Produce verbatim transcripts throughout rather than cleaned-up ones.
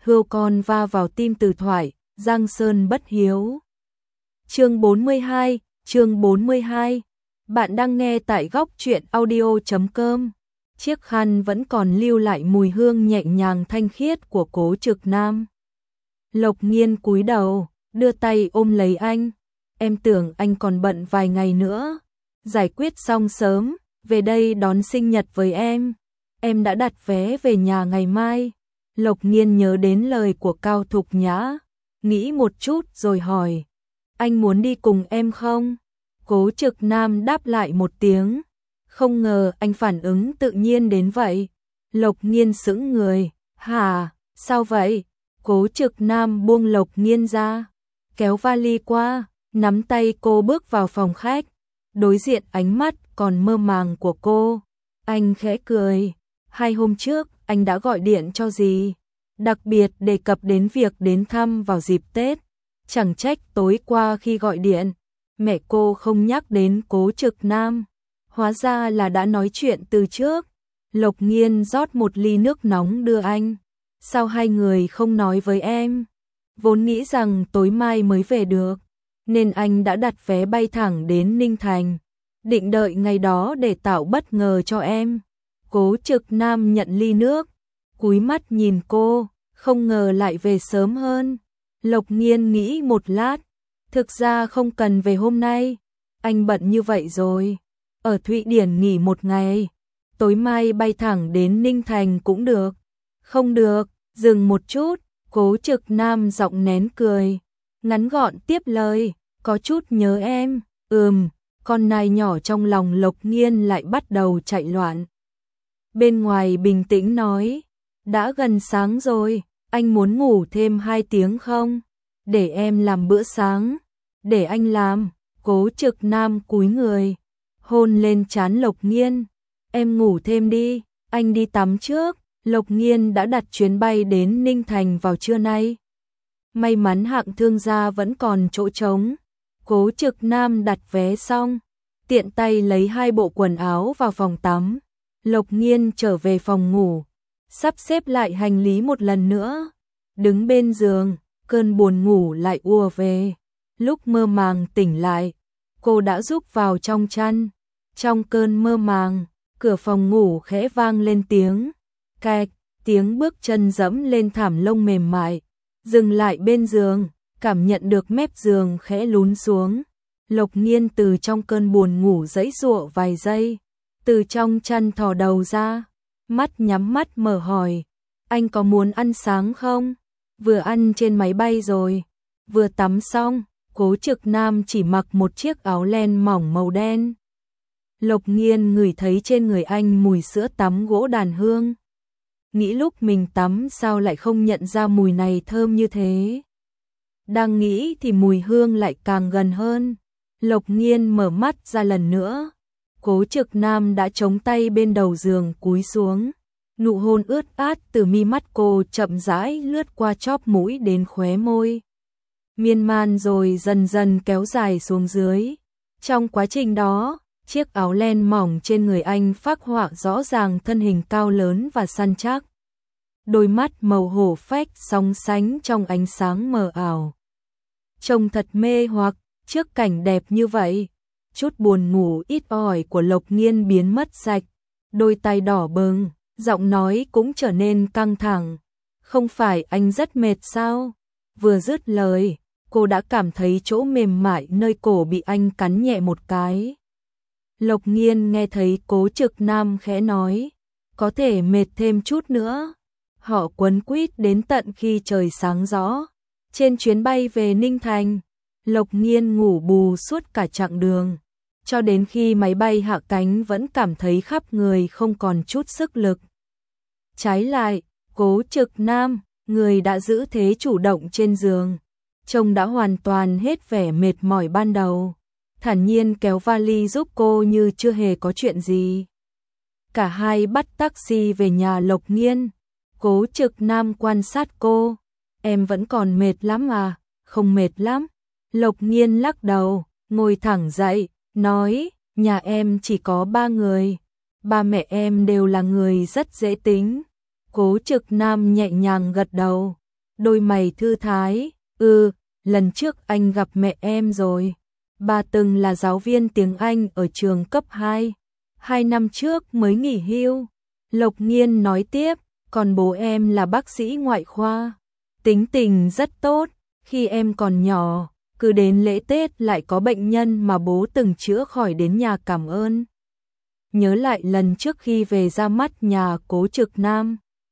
hươu con va vào tim từ thoại, Giang Sơn bất hiếu. Chương bốn mươi hai, chương bốn mươi hai. Bạn đang nghe tại góc truyện audio chấm com. Chiếc khăn vẫn còn lưu lại mùi hương nhẹ nhàng thanh khiết của Cố Trực Nam. Lộc Nghiên cúi đầu, đưa tay ôm lấy anh. Em tưởng anh còn bận vài ngày nữa. Giải quyết xong sớm, về đây đón sinh nhật với em. Em đã đặt vé về nhà ngày mai. Lộc Nghiên nhớ đến lời của Cao Thục Nhã, nghĩ một chút rồi hỏi, anh muốn đi cùng em không? Cố Trực Nam đáp lại một tiếng, không ngờ anh phản ứng tự nhiên đến vậy. Lộc Nghiên sững người, hả, sao vậy? Cố Trực Nam buông Lộc Nghiên ra, kéo vali qua, nắm tay cô bước vào phòng khách, đối diện ánh mắt còn mơ màng của cô. Anh khẽ cười, hai hôm trước anh đã gọi điện cho dì, đặc biệt đề cập đến việc đến thăm vào dịp Tết. Chẳng trách tối qua khi gọi điện, mẹ cô không nhắc đến Cố Trực Nam, hóa ra là đã nói chuyện từ trước. Lộc Nghiên rót một ly nước nóng đưa anh, sao hai người không nói với em? Vốn nghĩ rằng tối mai mới về được, nên anh đã đặt vé bay thẳng đến Ninh Thành, định đợi ngày đó để tạo bất ngờ cho em. Cố Trực Nam nhận ly nước, cúi mắt nhìn cô, không ngờ lại về sớm hơn. Lộc Nghiên nghĩ một lát, thực ra không cần về hôm nay, anh bận như vậy rồi. Ở Thụy Điển nghỉ một ngày, tối mai bay thẳng đến Ninh Thành cũng được. Không được, dừng một chút, Cố Trực Nam giọng nén cười, ngắn gọn tiếp lời, có chút nhớ em. Ừm, con nai nhỏ trong lòng Lộc Nghiên lại bắt đầu chạy loạn. Bên ngoài bình tĩnh nói, đã gần sáng rồi, anh muốn ngủ thêm hai tiếng không? Để em làm bữa sáng. Để anh làm. Cố Trực Nam cúi người, hôn lên trán Lộc Nghiên. Em ngủ thêm đi, anh đi tắm trước. Lộc Nghiên đã đặt chuyến bay đến Ninh Thành vào trưa nay. May mắn hạng thương gia vẫn còn chỗ trống. Cố Trực Nam đặt vé xong, tiện tay lấy hai bộ quần áo vào phòng tắm. Lộc Nghiên trở về phòng ngủ, sắp xếp lại hành lý một lần nữa. Đứng bên giường, cơn buồn ngủ lại ùa về. Lúc mơ màng tỉnh lại, cô đã rúc vào trong chăn. Trong cơn mơ màng, cửa phòng ngủ khẽ vang lên tiếng cạch, tiếng bước chân dẫm lên thảm lông mềm mại. Dừng lại bên giường, cảm nhận được mép giường khẽ lún xuống. Lộc Nghiên từ trong cơn buồn ngủ giãy giụa vài giây, từ trong chăn thò đầu ra, mắt nhắm mắt mở hỏi, anh có muốn ăn sáng không? Vừa ăn trên máy bay rồi, vừa tắm xong. Cố Trực Nam chỉ mặc một chiếc áo len mỏng màu đen. Lộc Nghiên ngửi thấy trên người anh mùi sữa tắm gỗ đàn hương. Nghĩ lúc mình tắm sao lại không nhận ra mùi này thơm như thế. Đang nghĩ thì mùi hương lại càng gần hơn. Lộc Nghiên mở mắt ra lần nữa. Cố Trực Nam đã chống tay bên đầu giường cúi xuống. Nụ hôn ướt át từ mi mắt cô chậm rãi lướt qua chóp mũi đến khóe môi. Miên man rồi dần dần kéo dài xuống dưới. Trong quá trình đó, chiếc áo len mỏng trên người anh phác họa rõ ràng thân hình cao lớn và săn chắc. Đôi mắt màu hổ phách sóng sánh trong ánh sáng mờ ảo. Trông thật mê hoặc, trước cảnh đẹp như vậy. Chút buồn ngủ ít ỏi của Lộc Nghiên biến mất sạch. Đôi tay đỏ bừng, giọng nói cũng trở nên căng thẳng. Không phải anh rất mệt sao? Vừa dứt lời, cô đã cảm thấy chỗ mềm mại nơi cổ bị anh cắn nhẹ một cái. Lộc Nghiên nghe thấy Cố Trực Nam khẽ nói, có thể mệt thêm chút nữa. Họ quấn quýt đến tận khi trời sáng rõ. Trên chuyến bay về Ninh Thành, Lộc Nghiên ngủ bù suốt cả chặng đường, cho đến khi máy bay hạ cánh vẫn cảm thấy khắp người không còn chút sức lực. Trái lại, Cố Trực Nam, người đã giữ thế chủ động trên giường, trông đã hoàn toàn hết vẻ mệt mỏi ban đầu, thản nhiên kéo vali giúp cô như chưa hề có chuyện gì. Cả hai bắt taxi về nhà Lộc Nghiên. Cố Trực Nam quan sát cô, em vẫn còn mệt lắm à? Không mệt lắm. Lộc Nghiên lắc đầu, ngồi thẳng dậy, nói, nhà em chỉ có ba người, ba mẹ em đều là người rất dễ tính. Cố Trực Nam nhẹ nhàng gật đầu, đôi mày thư thái, "Ừ, lần trước anh gặp mẹ em rồi. Bà từng là giáo viên tiếng Anh ở trường cấp hai, hai năm trước mới nghỉ hưu." Lộc Nghiên nói tiếp, "Còn bố em là bác sĩ ngoại khoa, tính tình rất tốt, khi em còn nhỏ, cứ đến lễ Tết lại có bệnh nhân mà bố từng chữa khỏi đến nhà cảm ơn." Nhớ lại lần trước khi về ra mắt nhà Cố Trực Nam,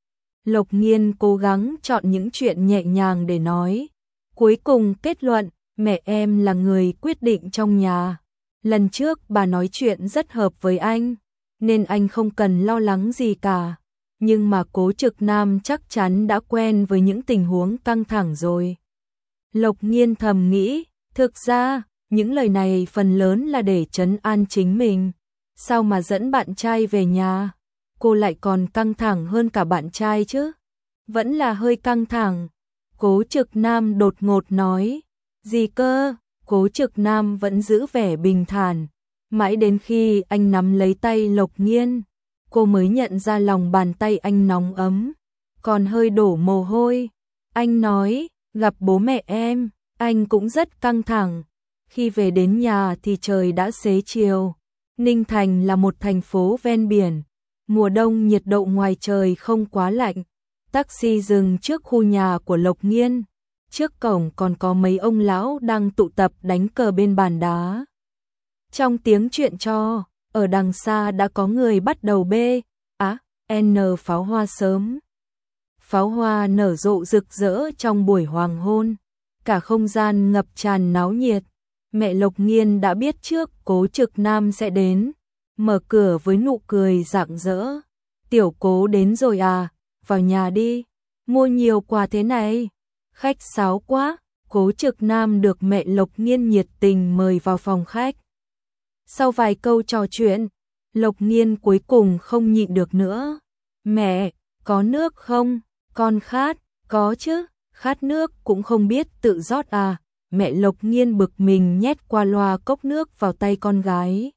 Lộc Nghiên cố gắng chọn những chuyện nhẹ nhàng để nói. Cuối cùng kết luận, mẹ em là người quyết định trong nhà. Lần trước bà nói chuyện rất hợp với anh, nên anh không cần lo lắng gì cả. Nhưng mà Cố Trực Nam chắc chắn đã quen với những tình huống căng thẳng rồi. Lộc Nghiên thầm nghĩ, thực ra, những lời này phần lớn là để trấn an chính mình. Sao mà dẫn bạn trai về nhà, cô lại còn căng thẳng hơn cả bạn trai chứ? Vẫn là hơi căng thẳng. Cố Trực Nam đột ngột nói, "Gì cơ?" Cố Trực Nam vẫn giữ vẻ bình thản, mãi đến khi anh nắm lấy tay Lộc Nghiên, cô mới nhận ra lòng bàn tay anh nóng ấm, còn hơi đổ mồ hôi. Anh nói, "Gặp bố mẹ em, anh cũng rất căng thẳng." Khi về đến nhà thì trời đã xế chiều. Ninh Thành là một thành phố ven biển, mùa đông nhiệt độ ngoài trời không quá lạnh. Taxi dừng trước khu nhà của Lộc Nghiên, trước cổng còn có mấy ông lão đang tụ tập đánh cờ bên bàn đá. Trong tiếng chuyện trò, ở đằng xa đã có người bắt đầu bê, á, n pháo hoa sớm. Pháo hoa nở rộ rực rỡ trong buổi hoàng hôn, cả không gian ngập tràn náo nhiệt. Mẹ Lộc Nghiên đã biết trước Cố Trực Nam sẽ đến, mở cửa với nụ cười rạng rỡ. "Tiểu Cố đến rồi à, vào nhà đi, mua nhiều quà thế này." Khách sáo quá, Cố Trực Nam được mẹ Lộc Nghiên nhiệt tình mời vào phòng khách. Sau vài câu trò chuyện, Lộc Nghiên cuối cùng không nhịn được nữa. "Mẹ, có nước không? Con khát." "Có chứ, khát nước cũng không biết tự rót à?" Mẹ Lộc Nghiên bực mình nhét qua loa cốc nước vào tay con gái.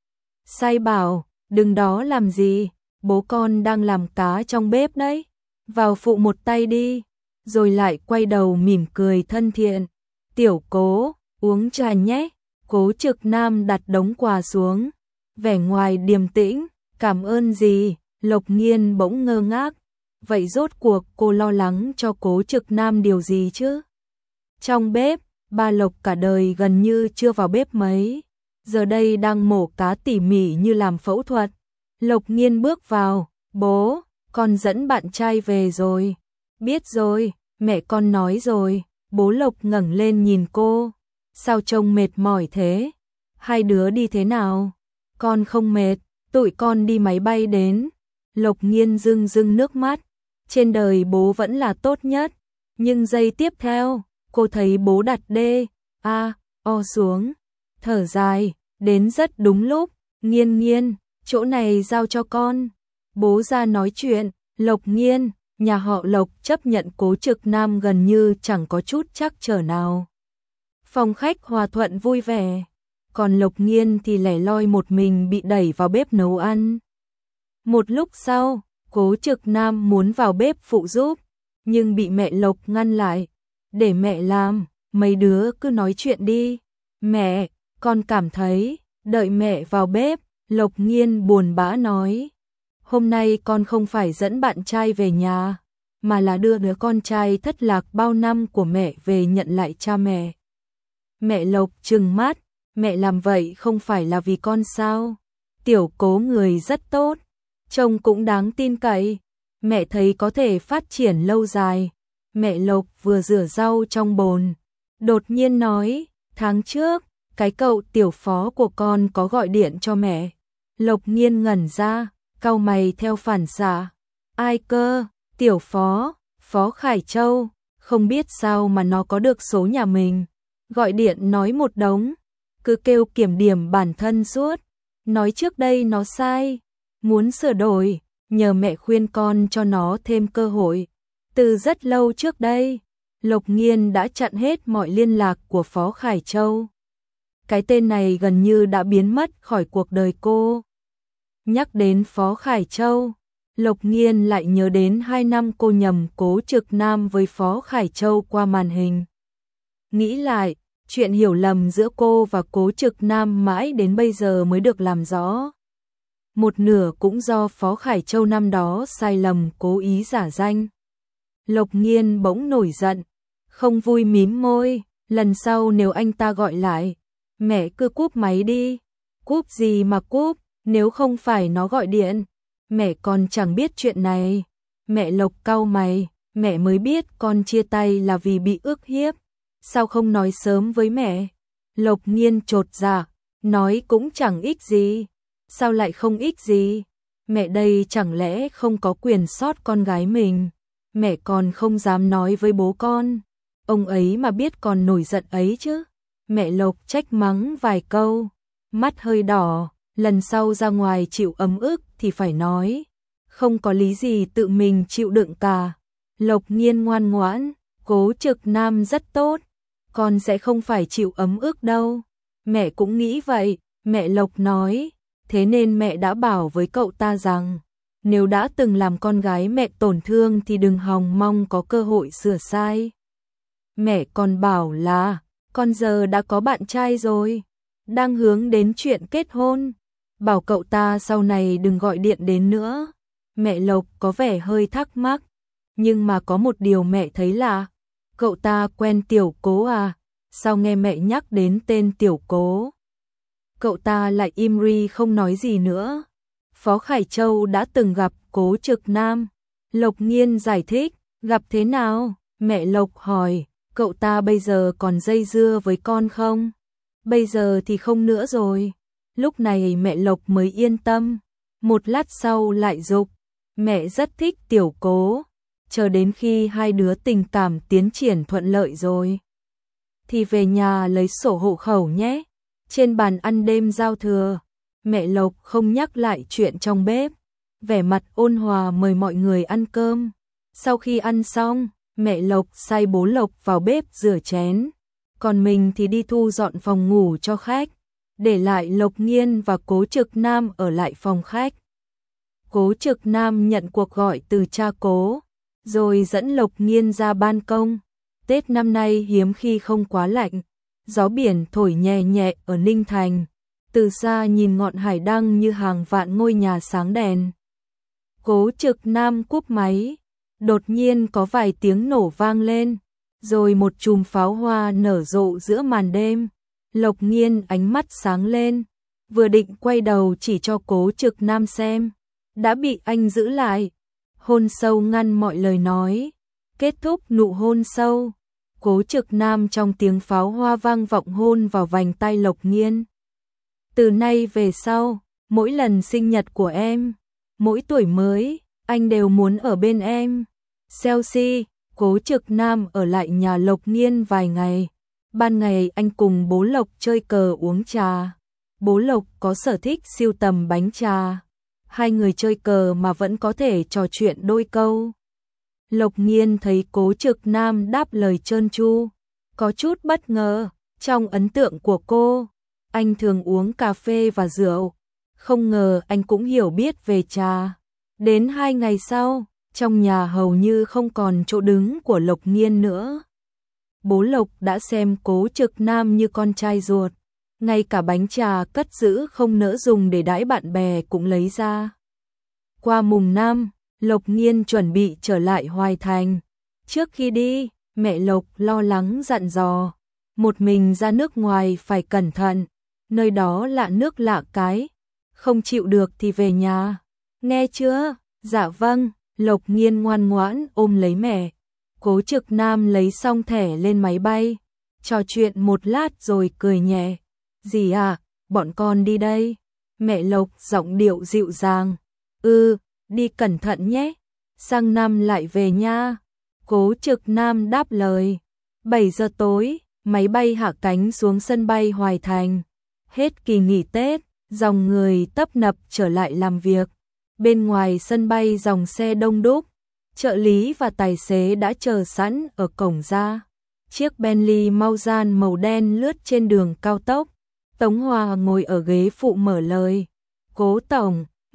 Sai bảo, "Đừng đó làm gì, bố con đang làm cá trong bếp đấy, vào phụ một tay đi." Rồi lại quay đầu mỉm cười thân thiện, "Tiểu Cố, uống trà nhé." Cố Trực Nam đặt đống quà xuống, vẻ ngoài điềm tĩnh, "Cảm ơn gì?" Lộc Nghiên bỗng ngơ ngác, vậy rốt cuộc cô lo lắng cho Cố Trực Nam điều gì chứ? Trong bếp, ba Lộc cả đời gần như chưa vào bếp mấy, giờ đây đang mổ cá tỉ mỉ như làm phẫu thuật. Lộc Nghiên bước vào, "Bố, con dẫn bạn trai về rồi." "Biết rồi, mẹ con nói rồi." Bố Lộc ngẩng lên nhìn cô, "Sao trông mệt mỏi thế? Hai đứa đi thế nào?" "Con không mệt, tụi con đi máy bay đến." Lộc Nghiên rưng rưng nước mắt, trên đời bố vẫn là tốt nhất. Nhưng giây tiếp theo, cô thấy bố đặt đê, a, o xuống, thở dài, "Đến rất đúng lúc, Nghiên Nghiên, chỗ này giao cho con." Bố ra nói chuyện, Lộc Nghiên, nhà họ Lộc chấp nhận Cố Trực Nam gần như chẳng có chút trắc trở nào. Phòng khách hòa thuận vui vẻ, còn Lộc Nghiên thì lẻ loi một mình bị đẩy vào bếp nấu ăn. Một lúc sau, Cố Trực Nam muốn vào bếp phụ giúp, nhưng bị mẹ Lộc ngăn lại. "Để mẹ làm, mấy đứa cứ nói chuyện đi." "Mẹ, con cảm thấy, đợi mẹ vào bếp." Lộc Nghiên buồn bã nói, "Hôm nay con không phải dẫn bạn trai về nhà, mà là đưa đứa con trai thất lạc bao năm của mẹ về nhận lại cha mẹ." Mẹ Lộc trừng mắt, "Mẹ làm vậy không phải là vì con sao? Tiểu Cố người rất tốt, trông cũng đáng tin cậy, mẹ thấy có thể phát triển lâu dài." Mẹ Lộc vừa rửa rau trong bồn, đột nhiên nói, "Tháng trước, cái cậu tiểu phó của con có gọi điện cho mẹ." Lộc Nghiên ngẩn ra, cau mày theo phản xạ, "Ai cơ?" "Tiểu phó, Phó Khải Châu, không biết sao mà nó có được số nhà mình. Gọi điện nói một đống, cứ kêu kiểm điểm bản thân suốt, nói trước đây nó sai, muốn sửa đổi, nhờ mẹ khuyên con cho nó thêm cơ hội. Từ rất lâu trước đây, Lộc Nghiên đã chặn hết mọi liên lạc của Phó Khải Châu. Cái tên này gần như đã biến mất khỏi cuộc đời cô. Nhắc đến Phó Khải Châu, Lộc Nghiên lại nhớ đến hai năm cô nhầm Cố Trực Nam với Phó Khải Châu qua màn hình. Nghĩ lại, chuyện hiểu lầm giữa cô và Cố Trực Nam mãi đến bây giờ mới được làm rõ. Một nửa cũng do Phó Khải Châu năm đó sai lầm cố ý giả danh. Lộc Nghiên bỗng nổi giận, không vui mím môi, lần sau nếu anh ta gọi lại, mẹ cứ cúp máy đi. Cúp gì mà cúp, nếu không phải nó gọi điện, mẹ còn chẳng biết chuyện này. Mẹ Lộc cau mày, mẹ mới biết con chia tay là vì bị ức hiếp, sao không nói sớm với mẹ? Lộc Nghiên chột dạ, nói cũng chẳng ích gì. Sao lại không ích gì? Mẹ đây chẳng lẽ không có quyền sót con gái mình? Mẹ còn không dám nói với bố con. Ông ấy mà biết còn nổi giận ấy chứ. Mẹ Lộc trách mắng vài câu, mắt hơi đỏ, lần sau ra ngoài chịu ấm ức thì phải nói. Không có lý gì tự mình chịu đựng cả. Lộc Nghiên ngoan ngoãn, Cố Trực Nam rất tốt, con sẽ không phải chịu ấm ức đâu. Mẹ cũng nghĩ vậy, mẹ Lộc nói. Thế nên mẹ đã bảo với cậu ta rằng, nếu đã từng làm con gái mẹ tổn thương thì đừng hòng mong có cơ hội sửa sai. Mẹ còn bảo là, con giờ đã có bạn trai rồi, đang hướng đến chuyện kết hôn. Bảo cậu ta sau này đừng gọi điện đến nữa. Mẹ Lộc có vẻ hơi thắc mắc, nhưng mà có một điều mẹ thấy là, cậu ta quen Tiểu Cố à, sao nghe mẹ nhắc đến tên Tiểu Cố? Cậu ta lại im ri không nói gì nữa. Phó Khải Châu đã từng gặp Cố Trực Nam. Lộc Nghiên giải thích, gặp thế nào? Mẹ Lộc hỏi, cậu ta bây giờ còn dây dưa với con không? Bây giờ thì không nữa rồi. Lúc này mẹ Lộc mới yên tâm. Một lát sau lại dục, mẹ rất thích Tiểu Cố. Chờ đến khi hai đứa tình cảm tiến triển thuận lợi rồi, thì về nhà lấy sổ hộ khẩu nhé. Trên bàn ăn đêm giao thừa, mẹ Lộc không nhắc lại chuyện trong bếp, vẻ mặt ôn hòa mời mọi người ăn cơm. Sau khi ăn xong, mẹ Lộc sai bố Lộc vào bếp rửa chén, còn mình thì đi thu dọn phòng ngủ cho khách, để lại Lộc Nghiên và Cố Trực Nam ở lại phòng khách. Cố Trực Nam nhận cuộc gọi từ cha Cố, rồi dẫn Lộc Nghiên ra ban công. Tết năm nay hiếm khi không quá lạnh. Gió biển thổi nhẹ nhẹ ở Ninh Thành, từ xa nhìn ngọn hải đăng như hàng vạn ngôi nhà sáng đèn. Cố Trực Nam cúp máy, đột nhiên có vài tiếng nổ vang lên, rồi một chùm pháo hoa nở rộ giữa màn đêm. Lộc Nghiên ánh mắt sáng lên, vừa định quay đầu chỉ cho Cố Trực Nam xem, đã bị anh giữ lại. Hôn sâu ngăn mọi lời nói, kết thúc nụ hôn sâu. Cố Trực Nam trong tiếng pháo hoa vang vọng hôn vào vành tay Lộc Nghiên. Từ nay về sau, mỗi lần sinh nhật của em, mỗi tuổi mới, anh đều muốn ở bên em. Chelsea, Cố Trực Nam ở lại nhà Lộc Nghiên vài ngày. Ban ngày anh cùng bố Lộc chơi cờ uống trà. Bố Lộc có sở thích sưu tầm bánh trà. Hai người chơi cờ mà vẫn có thể trò chuyện đôi câu. Lộc Nghiên thấy Cố Trực Nam đáp lời trơn tru, có chút bất ngờ. Trong ấn tượng của cô, anh thường uống cà phê và rượu, không ngờ anh cũng hiểu biết về trà. Đến hai ngày sau, trong nhà hầu như không còn chỗ đứng của Lộc Nghiên nữa. Bố Lộc đã xem Cố Trực Nam như con trai ruột, ngay cả bánh trà cất giữ không nỡ dùng để đãi bạn bè cũng lấy ra. Qua mùng năm, Lộc Nghiên chuẩn bị trở lại Hoài Thành. Trước khi đi, mẹ Lộc lo lắng dặn dò, một mình ra nước ngoài phải cẩn thận, nơi đó lạ nước lạ cái, không chịu được thì về nhà. Nghe chưa? Dạ vâng. Lộc Nghiên ngoan ngoãn ôm lấy mẹ. Cố Trực Nam lấy xong thẻ lên máy bay, trò chuyện một lát rồi cười nhẹ. Dì à, bọn con đi đây. Mẹ Lộc giọng điệu dịu dàng. Ừ, đi cẩn thận nhé. Sang năm lại về nha. Cố Trực Nam đáp lời. bảy giờ tối, máy bay hạ cánh xuống sân bay Hoài Thành. Hết kỳ nghỉ Tết, dòng người tấp nập trở lại làm việc. Bên ngoài sân bay dòng xe đông đúc, trợ lý và tài xế đã chờ sẵn ở cổng ra. Chiếc Bentley Mauzan màu đen lướt trên đường cao tốc. Tống Hòa ngồi ở ghế phụ mở lời. Cố tổng,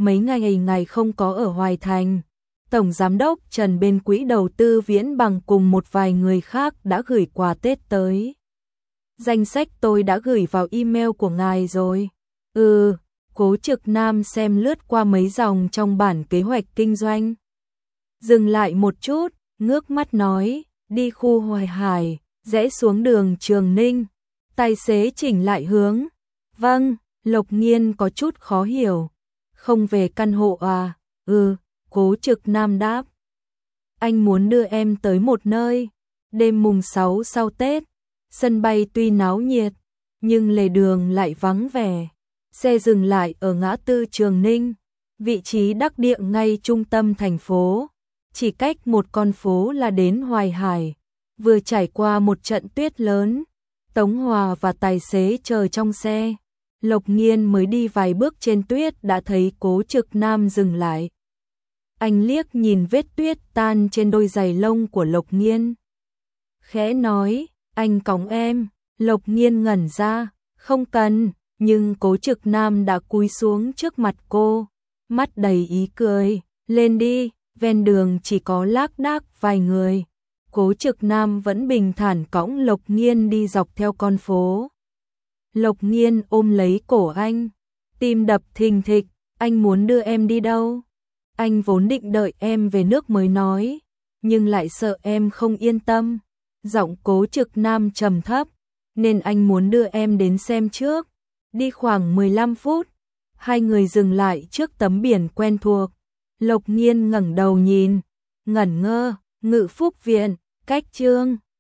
mấy ngày ngày không có ở Hoài Thành. Tổng Giám đốc Trần bên quỹ đầu tư Viễn Bằng cùng một vài người khác đã gửi quà Tết tới. Danh sách tôi đã gửi vào email của ngài rồi. Ừ, Cố Trực Nam xem lướt qua mấy dòng trong bản kế hoạch kinh doanh. Dừng lại một chút, ngước mắt nói, đi khu Hoài Hải, rẽ xuống đường Trường Ninh. Tài xế chỉnh lại hướng. Vâng, Lộc Nghiên có chút khó hiểu. Không về căn hộ à? Ừ, Cố Trực Nam đáp. Anh muốn đưa em tới một nơi. Đêm mùng sáu sau Tết, sân bay tuy náo nhiệt, nhưng lề đường lại vắng vẻ. Xe dừng lại ở ngã tư Trường Ninh, vị trí đắc địa ngay trung tâm thành phố. Chỉ cách một con phố là đến Hoài Hải. Vừa trải qua một trận tuyết lớn, Tống Hòa và tài xế chờ trong xe. Lộc Nghiên mới đi vài bước trên tuyết đã thấy Cố Trực Nam dừng lại. Anh liếc nhìn vết tuyết tan trên đôi giày lông của Lộc Nghiên. Khẽ nói, anh cõng em. Lộc Nghiên ngẩn ra, không cần, nhưng Cố Trực Nam đã cúi xuống trước mặt cô, mắt đầy ý cười, lên đi, ven đường chỉ có lác đác vài người. Cố Trực Nam vẫn bình thản cõng Lộc Nghiên đi dọc theo con phố. Lộc Nghiên ôm lấy cổ anh, tim đập thình thịch, anh muốn đưa em đi đâu? Anh vốn định đợi em về nước mới nói, nhưng lại sợ em không yên tâm. Giọng Cố Trực Nam trầm thấp, nên anh muốn đưa em đến xem trước. Đi khoảng mười lăm phút, hai người dừng lại trước tấm biển quen thuộc. Lộc Nghiên ngẩng đầu nhìn, ngẩn ngơ, Ngự Phúc Viện, cách Chương